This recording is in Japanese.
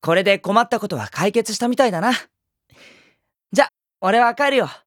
これで困ったことは解決したみたいだな。じゃ、俺は帰るよ。